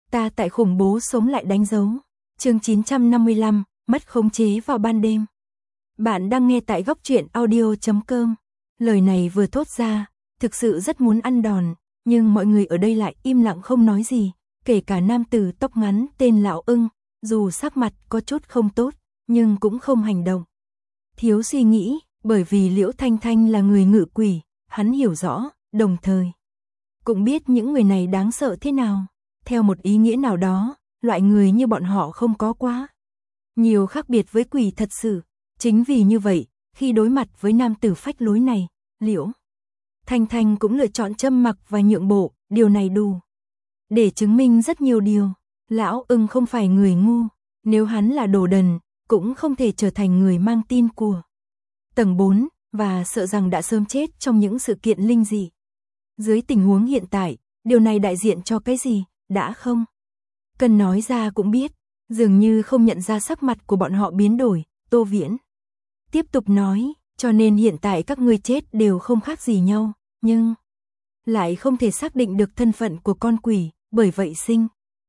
Ta tại khủng bố sống lại đánh dấu. Chương 955, mất khống chế vào ban đêm. Bạn đang nghe tại góc truyện audio.com. Lời này vừa thốt ra, thực sự rất muốn ăn đòn, nhưng mọi người ở đây lại im lặng không nói gì, kể cả nam tử tóc ngắn tên Lão Ưng, dù sắc mặt có chút không tốt, nhưng cũng không hành động. Thiếu suy nghĩ, bởi vì Liễu Thanh Thanh là người ngự quỷ, hắn hiểu rõ, đồng thời cũng biết những người này đáng sợ thế nào. Theo một ý nghĩa nào đó, loại người như bọn họ không có quá nhiều khác biệt với quỷ thật sự. Chính vì như vậy, khi đối mặt với nam tử phách lối này, Liễu Thanh Thanh cũng lựa chọn châm mặc và nhượng bộ, điều này đủ để chứng minh rất nhiều điều. Lão Ưng không phải người ngu, nếu hắn là đồ đần, cũng không thể trở thành người mang tin của tầng 4, và sợ rằng đã sớm chết trong những sự kiện linh dị. Dưới tình huống hiện tại, điều này đại diện cho cái gì, đã không cần nói ra cũng biết. Dường như không nhận ra sắc mặt của bọn họ biến đổi, Tô Viễn tiếp tục nói, cho nên hiện tại các ngươi chết đều không khác gì nhau, nhưng lại không thể xác định được thân phận của con quỷ, bởi vậy sinh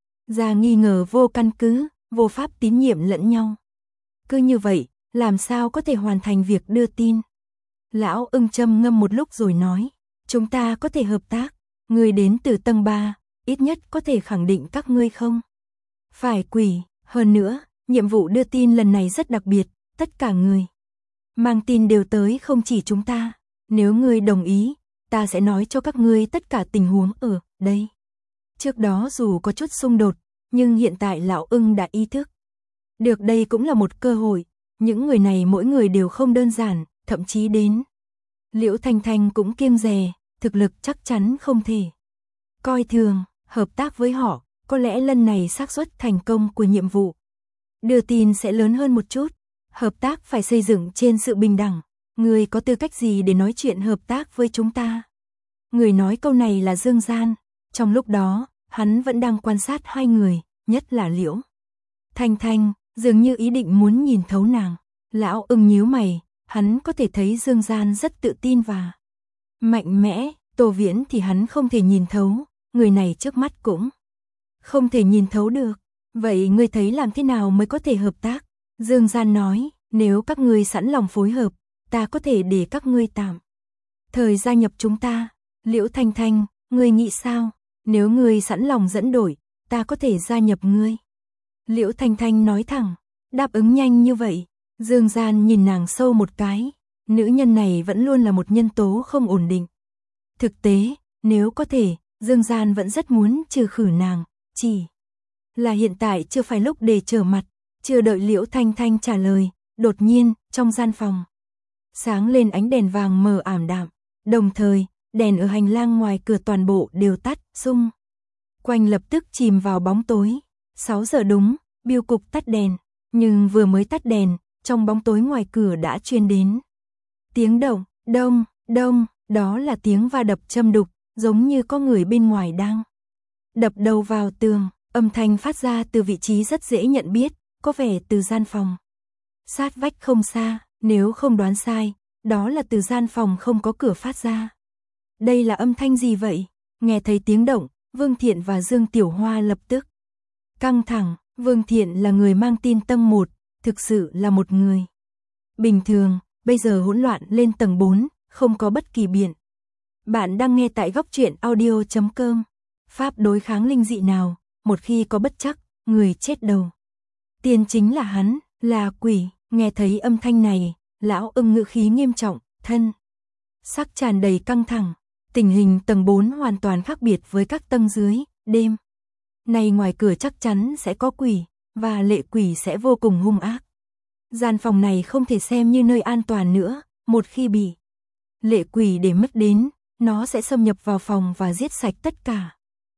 ra nghi ngờ vô căn cứ, vô pháp tín nhiệm lẫn nhau. Cứ như vậy, làm sao có thể hoàn thành việc đưa tin? Lão Ưng trầm ngâm một lúc rồi nói, chúng ta có thể hợp tác, ngươi đến từ tầng 3, ít nhất có thể khẳng định các ngươi không phải quỷ. Hơn nữa, nhiệm vụ đưa tin lần này rất đặc biệt, tất cả người mang tin đều tới, không chỉ chúng ta. Nếu ngươi đồng ý, ta sẽ nói cho các ngươi tất cả tình huống ở đây. Trước đó dù có chút xung đột, nhưng hiện tại Lão Ưng đã ý thức được đây cũng là một cơ hội. Những người này mỗi người đều không đơn giản, thậm chí đến Liễu Thanh Thanh cũng kiêng dè, thực lực chắc chắn không thể coi thường. Hợp tác với họ, có lẽ lần này xác suất thành công của nhiệm vụ đưa tin sẽ lớn hơn một chút. Hợp tác phải xây dựng trên sự bình đẳng. Người có tư cách gì để nói chuyện hợp tác với chúng ta? Người nói câu này là Dương Gian. Trong lúc đó, hắn vẫn đang quan sát hai người, nhất là Liễu Thanh Thanh, dường như ý định muốn nhìn thấu nàng. Lão Ưng nhíu mày, hắn có thể thấy Dương Gian rất tự tin và mạnh mẽ. Tô Viễn thì hắn không thể nhìn thấu, người này trước mắt cũng không thể nhìn thấu được. Vậy ngươi thấy làm thế nào mới có thể hợp tác? Dương Gian nói, nếu các ngươi sẵn lòng phối hợp, ta có thể để các ngươi tạm thời gia nhập chúng ta. Liễu Thanh Thanh, ngươi nghĩ sao? Nếu ngươi sẵn lòng dẫn đội, ta có thể gia nhập ngươi. Liễu Thanh Thanh nói thẳng, đáp ứng nhanh như vậy. Dương Gian nhìn nàng sâu một cái, nữ nhân này vẫn luôn là một nhân tố không ổn định. Thực tế, nếu có thể, Dương Gian vẫn rất muốn trừ khử nàng, chỉ là hiện tại chưa phải lúc để trở mặt. Chưa đợi Liễu Thanh Thanh trả lời, đột nhiên, trong gian phòng sáng lên ánh đèn vàng mờ ảm đạm, đồng thời, đèn ở hành lang ngoài cửa toàn bộ đều tắt, xung quanh lập tức chìm vào bóng tối. 6 giờ đúng, bưu cục tắt đèn, nhưng vừa mới tắt đèn, trong bóng tối ngoài cửa đã truyền đến tiếng động, đông, đông, đó là tiếng va đập châm đục, giống như có người bên ngoài đang đập đầu vào tường. Âm thanh phát ra từ vị trí rất dễ nhận biết, có vẻ từ gian phòng sát vách không xa, nếu không đoán sai, đó là từ gian phòng không có cửa phát ra. Đây là âm thanh gì vậy? Nghe thấy tiếng động, Vương Thiện và Dương Tiểu Hoa lập tức căng thẳng. Vương Thiện là người mang tin tầng 1, thực sự là một người bình thường, bây giờ hỗn loạn lên tầng 4, không có bất kỳ biện. Bạn đang nghe tại góc truyện audio.com. Pháp đối kháng linh dị nào, một khi có bất trắc, người chết đầu tiên chính là hắn, là quỷ. Nghe thấy âm thanh này, Lão Ưng ngữ khí nghiêm trọng, thân sắc tràn đầy căng thẳng. Tình hình tầng 4 hoàn toàn khác biệt với các tầng dưới. Đêm nay ngoài cửa chắc chắn sẽ có quỷ, và lệ quỷ sẽ vô cùng hung ác. Gian phòng này không thể xem như nơi an toàn nữa, một khi bị lệ quỷ để mất đến, nó sẽ xâm nhập vào phòng và giết sạch tất cả.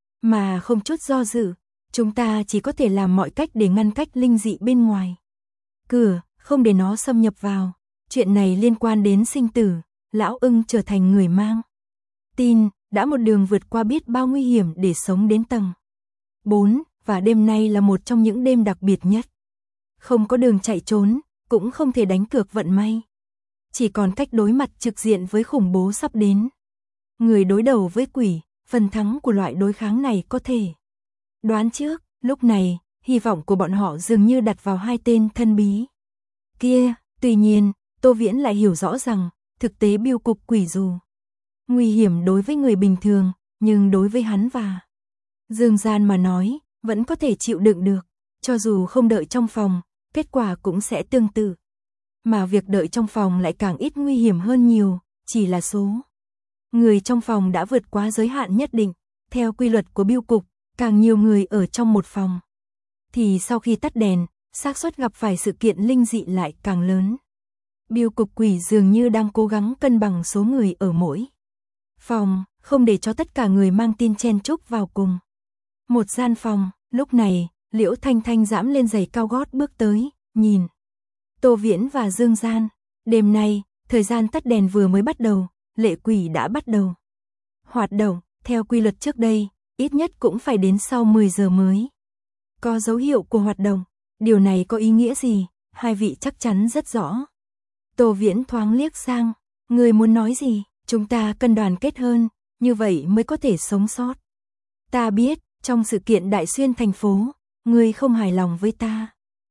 Mà không chút do dự, chúng ta chỉ có thể làm mọi cách để ngăn cách linh dị bên ngoài cửa, không để nó xâm nhập vào. Chuyện này liên quan đến sinh tử. Lão Ưng trở thành người mang tin, đã một đường vượt qua biết bao nguy hiểm để sống đến tầng 4, và đêm nay là một trong những đêm đặc biệt nhất. Không có đường chạy trốn, cũng không thể đánh cược vận may. Chỉ còn cách đối mặt trực diện với khủng bố sắp đến. Người đối đầu với quỷ, phần thắng của loại đối kháng này có thể Đoán trước, lúc này, hy vọng của bọn họ dường như đặt vào hai tên thân bí kia, tuy nhiên, Tô Viễn lại hiểu rõ rằng, thực tế bưu cục quỷ dù nguy hiểm đối với người bình thường, nhưng đối với hắn và Dương Gian mà nói, vẫn có thể chịu đựng được, cho dù không đợi trong phòng, kết quả cũng sẽ tương tự. Mà việc đợi trong phòng lại càng ít nguy hiểm hơn nhiều, chỉ là số người trong phòng đã vượt quá giới hạn nhất định, theo quy luật của bưu cục, càng nhiều người ở trong một phòng thì sau khi tắt đèn, xác suất gặp phải sự kiện linh dị lại càng lớn. Bưu cục quỷ dường như đang cố gắng cân bằng số người ở mỗi phòng, không để cho tất cả người mang tin chen chúc vào cùng một gian phòng. Lúc này, Liễu Thanh Thanh giẫm lên giày cao gót bước tới, nhìn Tô Viễn và Dương Gian. Đêm nay, thời gian tắt đèn vừa mới bắt đầu, lệ quỷ đã bắt đầu hoạt động. Theo quy luật trước đây, ít nhất cũng phải đến sau 10 giờ mới có dấu hiệu của hoạt động. Điều này có ý nghĩa gì? Hai vị chắc chắn rất rõ. Tô Viễn thoáng liếc sang, người muốn nói gì? Chúng ta cần đoàn kết hơn, như vậy mới có thể sống sót. Ta biết, trong sự kiện Đại Xuyên thành phố, ngươi không hài lòng với ta.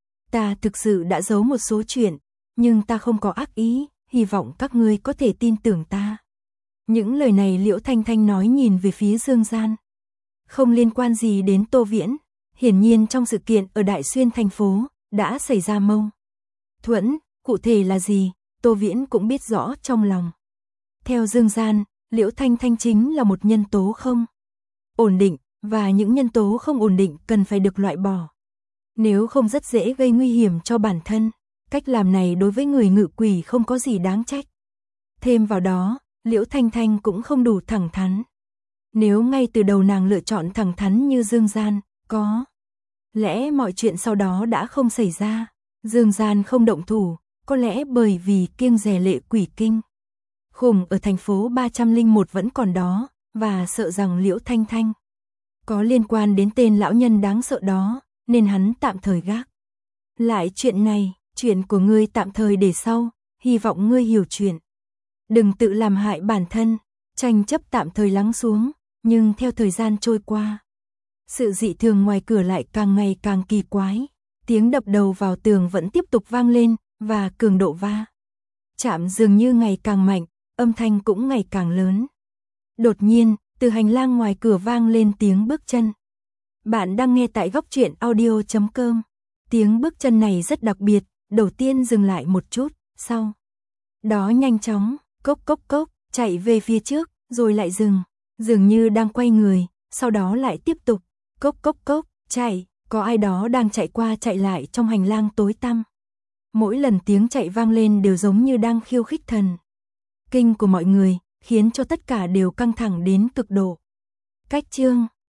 Ta thực sự đã giấu một số chuyện, nhưng ta không có ác ý, hy vọng các ngươi có thể tin tưởng ta. Những lời này Liễu Thanh Thanh nói nhìn về phía Dương Gian. Không liên quan gì đến Tô Viễn, hiển nhiên trong sự kiện ở Đại Xuyên thành phố, đã xảy ra mâu thuẫn, cụ thể là gì, Tô Viễn cũng biết rõ trong lòng. Theo Dương Gian, Liễu Thanh Thanh chính là một nhân tố không ổn định, và những nhân tố không ổn định cần phải được loại bỏ. Nếu không rất dễ gây nguy hiểm cho bản thân, cách làm này đối với người ngự quỷ không có gì đáng trách. Thêm vào đó, Liễu Thanh Thanh cũng không đủ thẳng thắn. Nếu ngay từ đầu nàng lựa chọn thẳng thắn như Dương Gian, có lẽ mọi chuyện sau đó đã không xảy ra. Dương Gian không động thủ, có lẽ bởi vì kiêng dè lệ quỷ kinh khủng ở thành phố 301 vẫn còn đó, và sợ rằng Liễu Thanh Thanh có liên quan đến tên lão nhân đáng sợ đó, nên hắn tạm thời gác lại chuyện này. Chuyện của ngươi tạm thời để sau, hy vọng ngươi hiểu chuyện. Đừng tự làm hại bản thân. Tranh chấp tạm thời lắng xuống, nhưng theo thời gian trôi qua, sự dị thường ngoài cửa lại càng ngày càng kỳ quái. Tiếng đập đầu vào tường vẫn tiếp tục vang lên, và cường độ va chạm dường như ngày càng mạnh, âm thanh cũng ngày càng lớn. Đột nhiên, từ hành lang ngoài cửa vang lên tiếng bước chân. Bạn đang nghe tại góc truyện audio.com. Tiếng bước chân này rất đặc biệt, đầu tiên dừng lại một chút, sau đó nhanh chóng, cốc cốc cốc, chạy về phía trước, rồi lại dừng, dường như đang quay người, sau đó lại tiếp tục, cốc cốc cốc, chạy, có ai đó đang chạy qua chạy lại trong hành lang tối tăm. Mỗi lần tiếng chạy vang lên đều giống như đang khiêu khích thần kinh của mọi người, khiến cho tất cả đều căng thẳng đến cực độ. Cách chương